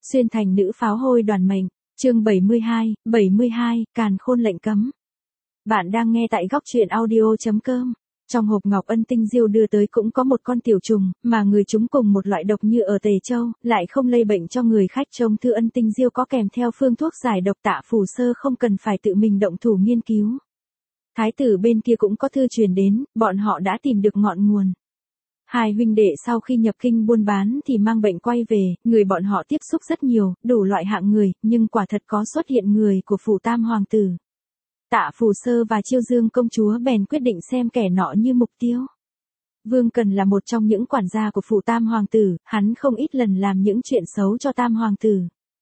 Xuyên thành nữ pháo hôi đoàn mệnh, chương 72, càn khôn lệnh cấm. Bạn đang nghe tại góc truyện audio.com. Trong hộp ngọc ân tinh diêu đưa tới cũng có một con tiểu trùng, mà người chúng cùng một loại độc như ở Tề Châu, lại không lây bệnh cho người khách. Trong thư ân tinh diêu có kèm theo phương thuốc giải độc, Tạ Phù Sơ không cần phải tự mình động thủ nghiên cứu. Thái tử bên kia cũng có thư truyền đến, bọn họ đã tìm được ngọn nguồn. Hai huynh đệ sau khi nhập kinh buôn bán thì mang bệnh quay về, người bọn họ tiếp xúc rất nhiều, đủ loại hạng người, nhưng quả thật có xuất hiện người của phủ Tam Hoàng tử. Tạ Phù Sơ và Chiêu Dương công chúa bèn quyết định xem kẻ nọ như mục tiêu. Vương Cần là một trong những quản gia của phủ Tam Hoàng tử, hắn không ít lần làm những chuyện xấu cho Tam Hoàng tử.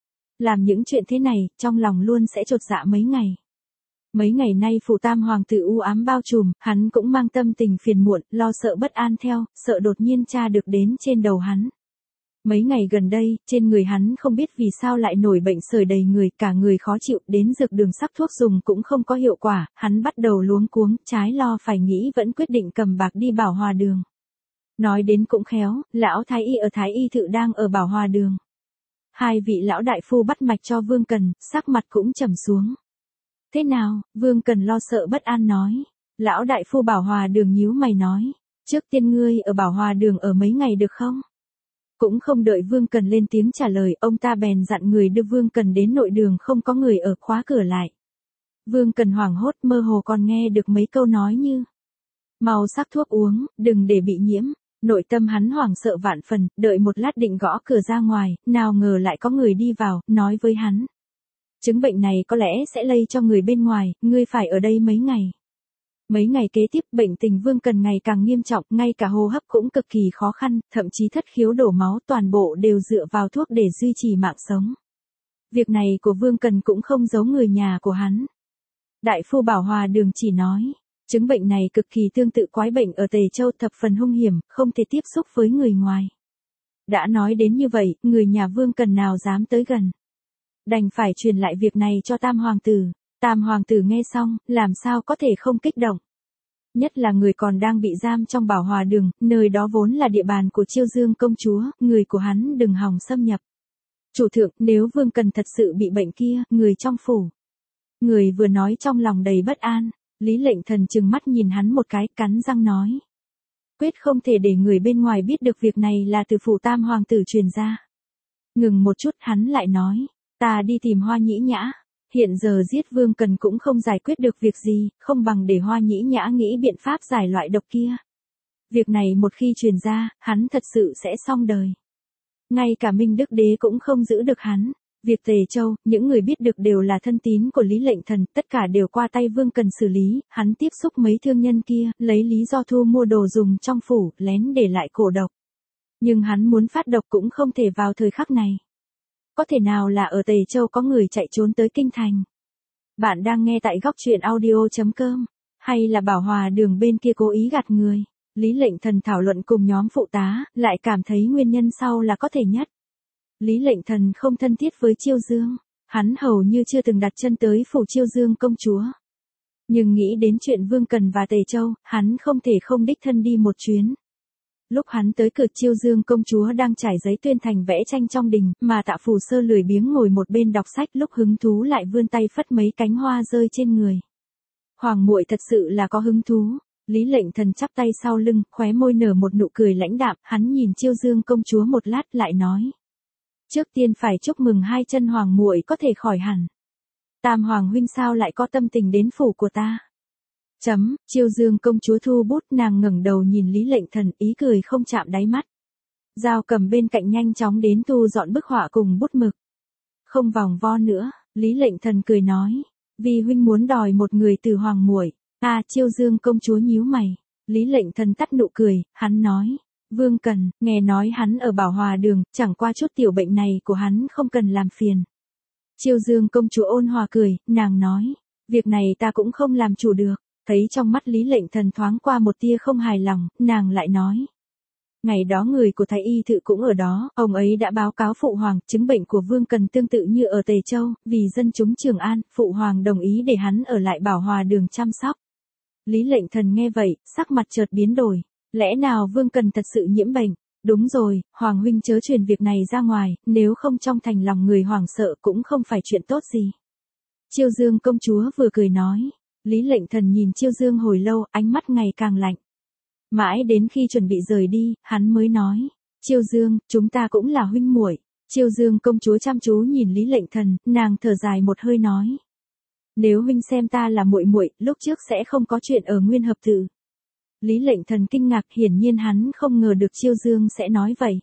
Làm những chuyện thế này, trong lòng luôn sẽ chột dạ mấy ngày. Mấy ngày nay phủ Tam Hoàng tử u ám bao trùm, hắn cũng mang tâm tình phiền muộn, lo sợ bất an theo, sợ đột nhiên cha được đến trên đầu hắn. Mấy ngày gần đây, trên người hắn không biết vì sao lại nổi bệnh sởi đầy người, cả người khó chịu, đến dược đường sắc thuốc dùng cũng không có hiệu quả, hắn bắt đầu luống cuống, trái lo phải nghĩ vẫn quyết định cầm bạc đi Bảo Hòa đường. Nói đến cũng khéo, lão Thái Y ở Thái Y Thự đang ở Bảo Hòa đường. Hai vị lão đại phu bắt mạch cho Vương Cần, sắc mặt cũng trầm xuống. Thế nào? Vương Cần lo sợ bất an nói. Lão đại phu Bảo Hòa đường nhíu mày nói. Trước tiên ngươi ở Bảo Hòa đường ở mấy ngày được không? Cũng không đợi Vương Cần lên tiếng trả lời, ông ta bèn dặn người đưa Vương Cần đến nội đường, không có người ở, khóa cửa lại. Vương Cần hoảng hốt, mơ hồ còn nghe được mấy câu nói như: mau sắc thuốc uống, đừng để bị nhiễm. Nội tâm hắn hoảng sợ vạn phần, đợi một lát định gõ cửa ra ngoài, nào ngờ lại có người đi vào, nói với hắn: chứng bệnh này có lẽ sẽ lây cho người bên ngoài, ngươi phải ở đây mấy ngày. Mấy ngày kế tiếp, bệnh tình Vương Cần ngày càng nghiêm trọng, ngay cả hô hấp cũng cực kỳ khó khăn, thậm chí thất khiếu đổ máu, toàn bộ đều dựa vào thuốc để duy trì mạng sống. Việc này của Vương Cần cũng không giấu người nhà của hắn. Đại phu Bảo Hòa đường chỉ nói, chứng bệnh này cực kỳ tương tự quái bệnh ở Tề Châu, thập phần hung hiểm, không thể tiếp xúc với người ngoài. Đã nói đến như vậy, người nhà Vương Cần nào dám tới gần. Đành phải truyền lại việc này cho Tam Hoàng tử. Tam Hoàng tử nghe xong, làm sao có thể không kích động. Nhất là người còn đang bị giam trong Bảo Hòa đường, nơi đó vốn là địa bàn của Chiêu Dương công chúa, người của hắn đừng hòng xâm nhập. Chủ thượng, nếu Vương Cần thật sự bị bệnh kia, người trong phủ. Người vừa nói trong lòng đầy bất an, Lý Lệnh Thần trừng mắt nhìn hắn một cái, cắn răng nói. Quyết không thể để người bên ngoài biết được việc này là từ phủ Tam Hoàng tử truyền ra. Ngừng một chút, hắn lại nói, ta đi tìm Hoa Nhĩ Nhã. Hiện giờ giết Vương Cần cũng không giải quyết được việc gì, không bằng để Hoa Nhĩ Nhã nghĩ biện pháp giải loại độc kia. Việc này một khi truyền ra, hắn thật sự sẽ xong đời. Ngay cả Minh Đức Đế cũng không giữ được hắn. Việc Tề Châu, những người biết được đều là thân tín của Lý Lệnh Thần, tất cả đều qua tay Vương Cần xử lý, hắn tiếp xúc mấy thương nhân kia, lấy lý do thu mua đồ dùng trong phủ, lén để lại cổ độc. Nhưng hắn muốn phát độc cũng không thể vào thời khắc này. Có thể nào là ở Tề Châu có người chạy trốn tới kinh thành? Bạn đang nghe tại góc truyện audio.com, hay là Bảo Hòa đường bên kia cố ý gạt người? Lý Lệnh Thần thảo luận cùng nhóm phụ tá, lại cảm thấy nguyên nhân sau là có thể nhất. Lý Lệnh Thần không thân thiết với Chiêu Dương, hắn hầu như chưa từng đặt chân tới phủ Chiêu Dương công chúa. Nhưng nghĩ đến chuyện Vương Cần và Tề Châu, hắn không thể không đích thân đi một chuyến. Lúc hắn tới cửa, Chiêu Dương công chúa đang trải giấy tuyên thành vẽ tranh trong đình, mà Tạ Phù Sơ lười biếng ngồi một bên đọc sách, lúc hứng thú lại vươn tay phất mấy cánh hoa rơi trên người. Hoàng muội thật sự là có hứng thú. Lý Lệnh Thần chắp tay sau lưng, khóe môi nở một nụ cười lãnh đạm, hắn nhìn Chiêu Dương công chúa một lát lại nói. Trước tiên phải chúc mừng hai chân hoàng muội có thể khỏi hẳn. Tam Hoàng huynh sao lại có tâm tình đến phủ của ta? Chiêu Dương công chúa thu bút, nàng ngẩng đầu nhìn Lý Lệnh Thần, ý cười không chạm đáy mắt. Dao cầm bên cạnh nhanh chóng đến thu dọn bức họa cùng bút mực. Không vòng vo nữa, Lý Lệnh Thần cười nói, vì huynh muốn đòi một người từ hoàng muội. Chiêu Dương công chúa nhíu mày. Lý Lệnh Thần tắt nụ cười, hắn nói, Vương Cần, nghe nói hắn ở Bảo Hòa đường, chẳng qua chút tiểu bệnh này của hắn không cần làm phiền. Chiêu Dương công chúa ôn hòa cười, nàng nói, việc này ta cũng không làm chủ được. Thấy trong mắt Lý Lệnh Thần thoáng qua một tia không hài lòng, nàng lại nói. Ngày đó người của Thái Y Thự cũng ở đó, ông ấy đã báo cáo Phụ Hoàng, chứng bệnh của Vương Cần tương tự như ở Tề Châu, vì dân chúng Trường An, Phụ Hoàng đồng ý để hắn ở lại Bảo Hòa đường chăm sóc. Lý Lệnh Thần nghe vậy, sắc mặt chợt biến đổi, lẽ nào Vương Cần thật sự nhiễm bệnh? Đúng rồi, Hoàng huynh chớ truyền việc này ra ngoài, nếu không trong thành lòng người Hoàng sợ cũng không phải chuyện tốt gì. Chiêu Dương công chúa vừa cười nói. Lý Lệnh Thần nhìn Chiêu Dương hồi lâu, ánh mắt ngày càng lạnh. Mãi đến khi chuẩn bị rời đi, hắn mới nói. Chiêu Dương, chúng ta cũng là huynh muội. Chiêu Dương công chúa chăm chú nhìn Lý Lệnh Thần, nàng thở dài một hơi nói. Nếu huynh xem ta là muội muội, lúc trước sẽ không có chuyện ở Nguyên Hợp Tự. Lý Lệnh Thần kinh ngạc, hiển nhiên hắn không ngờ được Chiêu Dương sẽ nói vậy.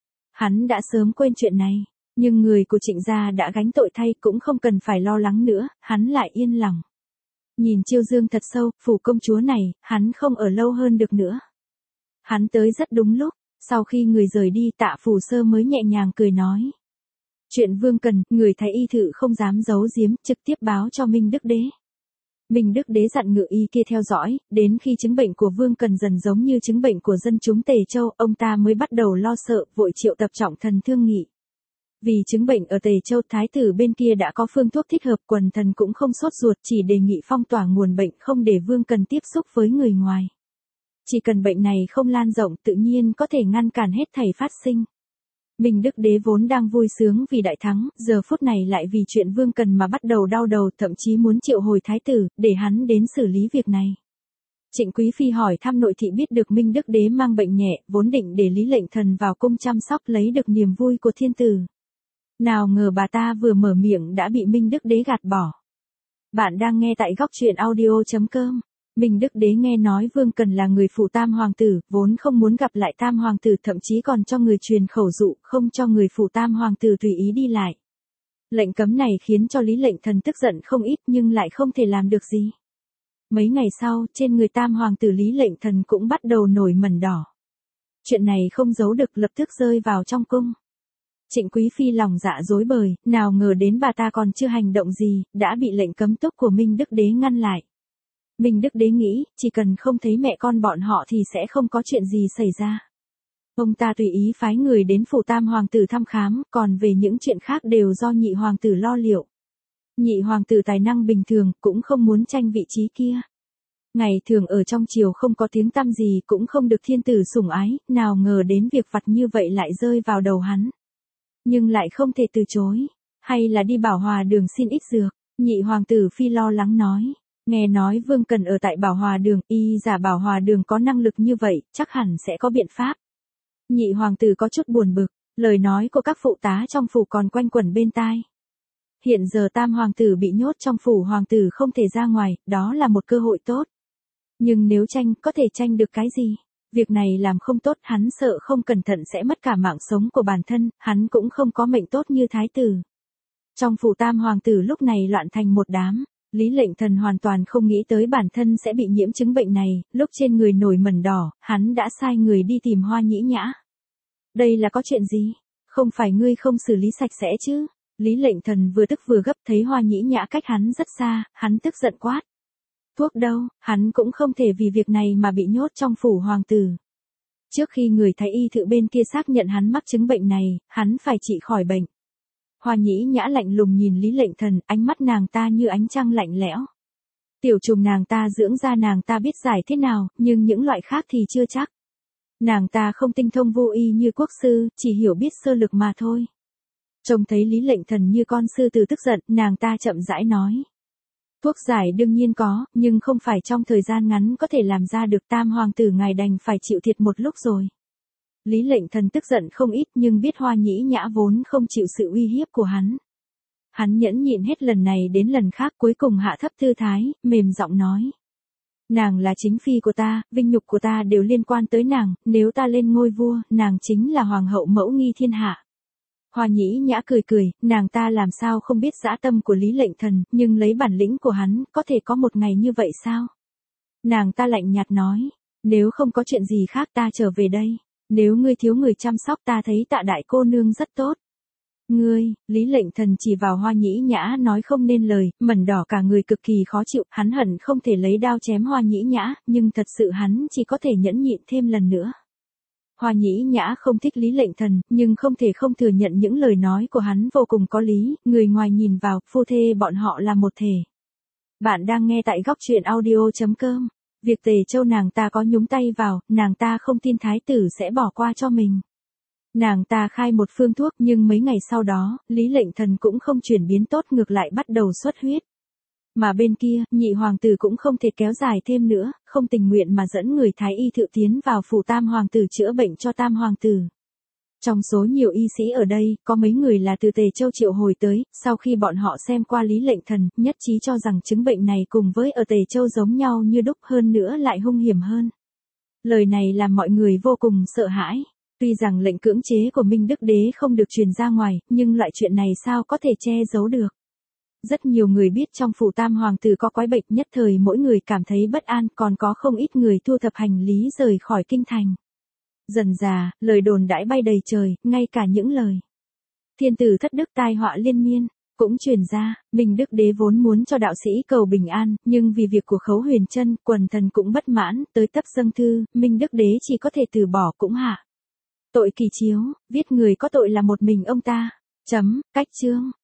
Hắn đã sớm quên chuyện này, nhưng người của Trịnh gia đã gánh tội thay cũng không cần phải lo lắng nữa, hắn lại yên lòng. Nhìn Chiêu Dương thật sâu, phủ công chúa này, hắn không ở lâu hơn được nữa. Hắn tới rất đúng lúc, sau khi người rời đi Tạ Phủ Sơ mới nhẹ nhàng cười nói. Chuyện Vương Cần, người thái y thự không dám giấu giếm, trực tiếp báo cho Minh Đức Đế. Minh Đức Đế dặn ngự y kia theo dõi, đến khi chứng bệnh của Vương Cần dần giống như chứng bệnh của dân chúng Tề Châu, ông ta mới bắt đầu lo sợ, vội triệu tập trọng thần thương nghị. Vì chứng bệnh ở Tề Châu, thái tử bên kia đã có phương thuốc thích hợp, quần thần cũng không sốt ruột, chỉ đề nghị phong tỏa nguồn bệnh không để Vương Cần tiếp xúc với người ngoài. Chỉ cần bệnh này không lan rộng tự nhiên có thể ngăn cản hết thảy phát sinh. Minh Đức Đế vốn đang vui sướng vì đại thắng, giờ phút này lại vì chuyện Vương Cần mà bắt đầu đau đầu, thậm chí muốn triệu hồi thái tử, để hắn đến xử lý việc này. Trịnh Quý Phi hỏi thăm nội thị biết được Minh Đức Đế mang bệnh nhẹ, vốn định để Lý Lệnh Thần vào cung chăm sóc lấy được niềm vui của thiên tử. Nào ngờ bà ta vừa mở miệng đã bị Minh Đức Đế gạt bỏ. Bạn đang nghe tại góc truyện audio.com. Minh Đức Đế nghe nói Vương Cần là người phụ Tam Hoàng tử, vốn không muốn gặp lại Tam Hoàng tử, thậm chí còn cho người truyền khẩu dụ, không cho người phụ Tam Hoàng tử tùy ý đi lại. Lệnh cấm này khiến cho Lý Lệnh Thần tức giận không ít nhưng lại không thể làm được gì. Mấy ngày sau, trên người Tam Hoàng tử Lý Lệnh Thần cũng bắt đầu nổi mẩn đỏ. Chuyện này không giấu được, lập tức rơi vào trong cung. Trịnh Quý Phi lòng dạ rối bời, nào ngờ đến bà ta còn chưa hành động gì, đã bị lệnh cấm túc của Minh Đức Đế ngăn lại. Minh Đức Đế nghĩ, chỉ cần không thấy mẹ con bọn họ thì sẽ không có chuyện gì xảy ra. Ông ta tùy ý phái người đến phủ Tam Hoàng tử thăm khám, còn về những chuyện khác đều do Nhị Hoàng tử lo liệu. Nhị Hoàng tử tài năng bình thường, cũng không muốn tranh vị trí kia. Ngày thường ở trong triều không có tiếng tăm gì, cũng không được thiên tử sủng ái, nào ngờ đến việc vặt như vậy lại rơi vào đầu hắn. Nhưng lại không thể từ chối, hay là đi Bảo Hòa Đường xin ít dược. Nhị Hoàng tử Phi lo lắng nói. Nghe nói Vương Cần ở tại Bảo Hòa Đường, y giả Bảo Hòa Đường có năng lực như vậy, chắc hẳn sẽ có biện pháp. Nhị Hoàng tử có chút buồn bực, lời nói của các phụ tá trong phủ còn quanh quẩn bên tai. Hiện giờ Tam Hoàng tử bị nhốt trong phủ Hoàng tử không thể ra ngoài, đó là một cơ hội tốt. Nhưng nếu tranh, có thể tranh được cái gì? Việc này làm không tốt, hắn sợ không cẩn thận sẽ mất cả mạng sống của bản thân, hắn cũng không có mệnh tốt như thái tử. Trong phủ Tam Hoàng tử lúc này loạn thành một đám. Lý Lệnh Thần hoàn toàn không nghĩ tới bản thân sẽ bị nhiễm chứng bệnh này, lúc trên người nổi mẩn đỏ, hắn đã sai người đi tìm Hoa Nhĩ Nhã. Đây là có chuyện gì? Không phải ngươi không xử lý sạch sẽ chứ? Lý Lệnh Thần vừa tức vừa gấp, thấy Hoa Nhĩ Nhã cách hắn rất xa, hắn tức giận quát. Thuốc đâu, hắn cũng không thể vì việc này mà bị nhốt trong phủ hoàng tử. Trước khi người thái y thự bên kia xác nhận hắn mắc chứng bệnh này, hắn phải trị khỏi bệnh. Hoa Nhĩ Nhã lạnh lùng nhìn Lý Lệnh Thần, ánh mắt nàng ta như ánh trăng lạnh lẽo. Tiểu trùng nàng ta dưỡng ra nàng ta biết giải thế nào, nhưng những loại khác thì chưa chắc. Nàng ta không tinh thông vô y như quốc sư, chỉ hiểu biết sơ lược mà thôi. Trông thấy Lý Lệnh Thần như con sư tử tức giận, nàng ta chậm rãi nói. Thuốc giải đương nhiên có, nhưng không phải trong thời gian ngắn có thể làm ra được. Tam Hoàng tử ngài đành phải chịu thiệt một lúc rồi. Lý Lệnh Thần tức giận không ít nhưng biết Hoa Nhĩ Nhã vốn không chịu sự uy hiếp của hắn. Hắn nhẫn nhịn hết lần này đến lần khác, cuối cùng hạ thấp thư thái, mềm giọng nói. Nàng là chính phi của ta, vinh nhục của ta đều liên quan tới nàng, nếu ta lên ngôi vua, nàng chính là hoàng hậu mẫu nghi thiên hạ. Hoa Nhĩ Nhã cười cười, nàng ta làm sao không biết dã tâm của Lý Lệnh Thần, nhưng lấy bản lĩnh của hắn, có thể có một ngày như vậy sao? Nàng ta lạnh nhạt nói, nếu không có chuyện gì khác ta trở về đây. Nếu ngươi thiếu người chăm sóc ta thấy Tạ đại cô nương rất tốt. Ngươi, Lý Lệnh Thần chỉ vào Hoa Nhĩ Nhã nói không nên lời, mẩn đỏ cả người cực kỳ khó chịu, hắn hận không thể lấy đao chém Hoa Nhĩ Nhã, nhưng thật sự hắn chỉ có thể nhẫn nhịn thêm lần nữa. Hoa Nhĩ Nhã không thích Lý Lệnh Thần, nhưng không thể không thừa nhận những lời nói của hắn vô cùng có lý, người ngoài nhìn vào, phu thê bọn họ là một thể. Bạn đang nghe tại góc truyện audio.com. Việc Tề Châu nàng ta có nhúng tay vào, nàng ta không tin thái tử sẽ bỏ qua cho mình. Nàng ta khai một phương thuốc nhưng mấy ngày sau đó, Lý Lệnh Thần cũng không chuyển biến tốt ngược lại bắt đầu xuất huyết. Mà bên kia, nhị hoàng tử cũng không thể kéo dài thêm nữa, không tình nguyện mà dẫn người thái y Thự tiến vào phủ tam hoàng tử chữa bệnh cho tam hoàng tử. Trong số nhiều y sĩ ở đây, có mấy người là từ Tề Châu triệu hồi tới, sau khi bọn họ xem qua Lý Lệnh Thần, nhất trí cho rằng chứng bệnh này cùng với ở Tề Châu giống nhau như đúc, hơn nữa lại hung hiểm hơn. Lời này làm mọi người vô cùng sợ hãi. Tuy rằng lệnh cưỡng chế của Minh Đức Đế không được truyền ra ngoài, nhưng loại chuyện này sao có thể che giấu được. Rất nhiều người biết trong phủ tam hoàng tử có quái bệnh, nhất thời mỗi người cảm thấy bất an, còn có không ít người thu thập hành lý rời khỏi kinh thành. Dần dà, lời đồn đãi bay đầy trời, ngay cả những lời thiên tử thất đức tai họa liên miên cũng truyền ra. Minh Đức Đế vốn muốn cho đạo sĩ cầu bình an, nhưng vì việc của Khấu Huyền Trân, quần thần cũng bất mãn, tới tấp dâng thư, Minh Đức Đế chỉ có thể từ bỏ cũng hạ tội kỳ chiếu, viết người có tội là một mình ông ta. Cách chương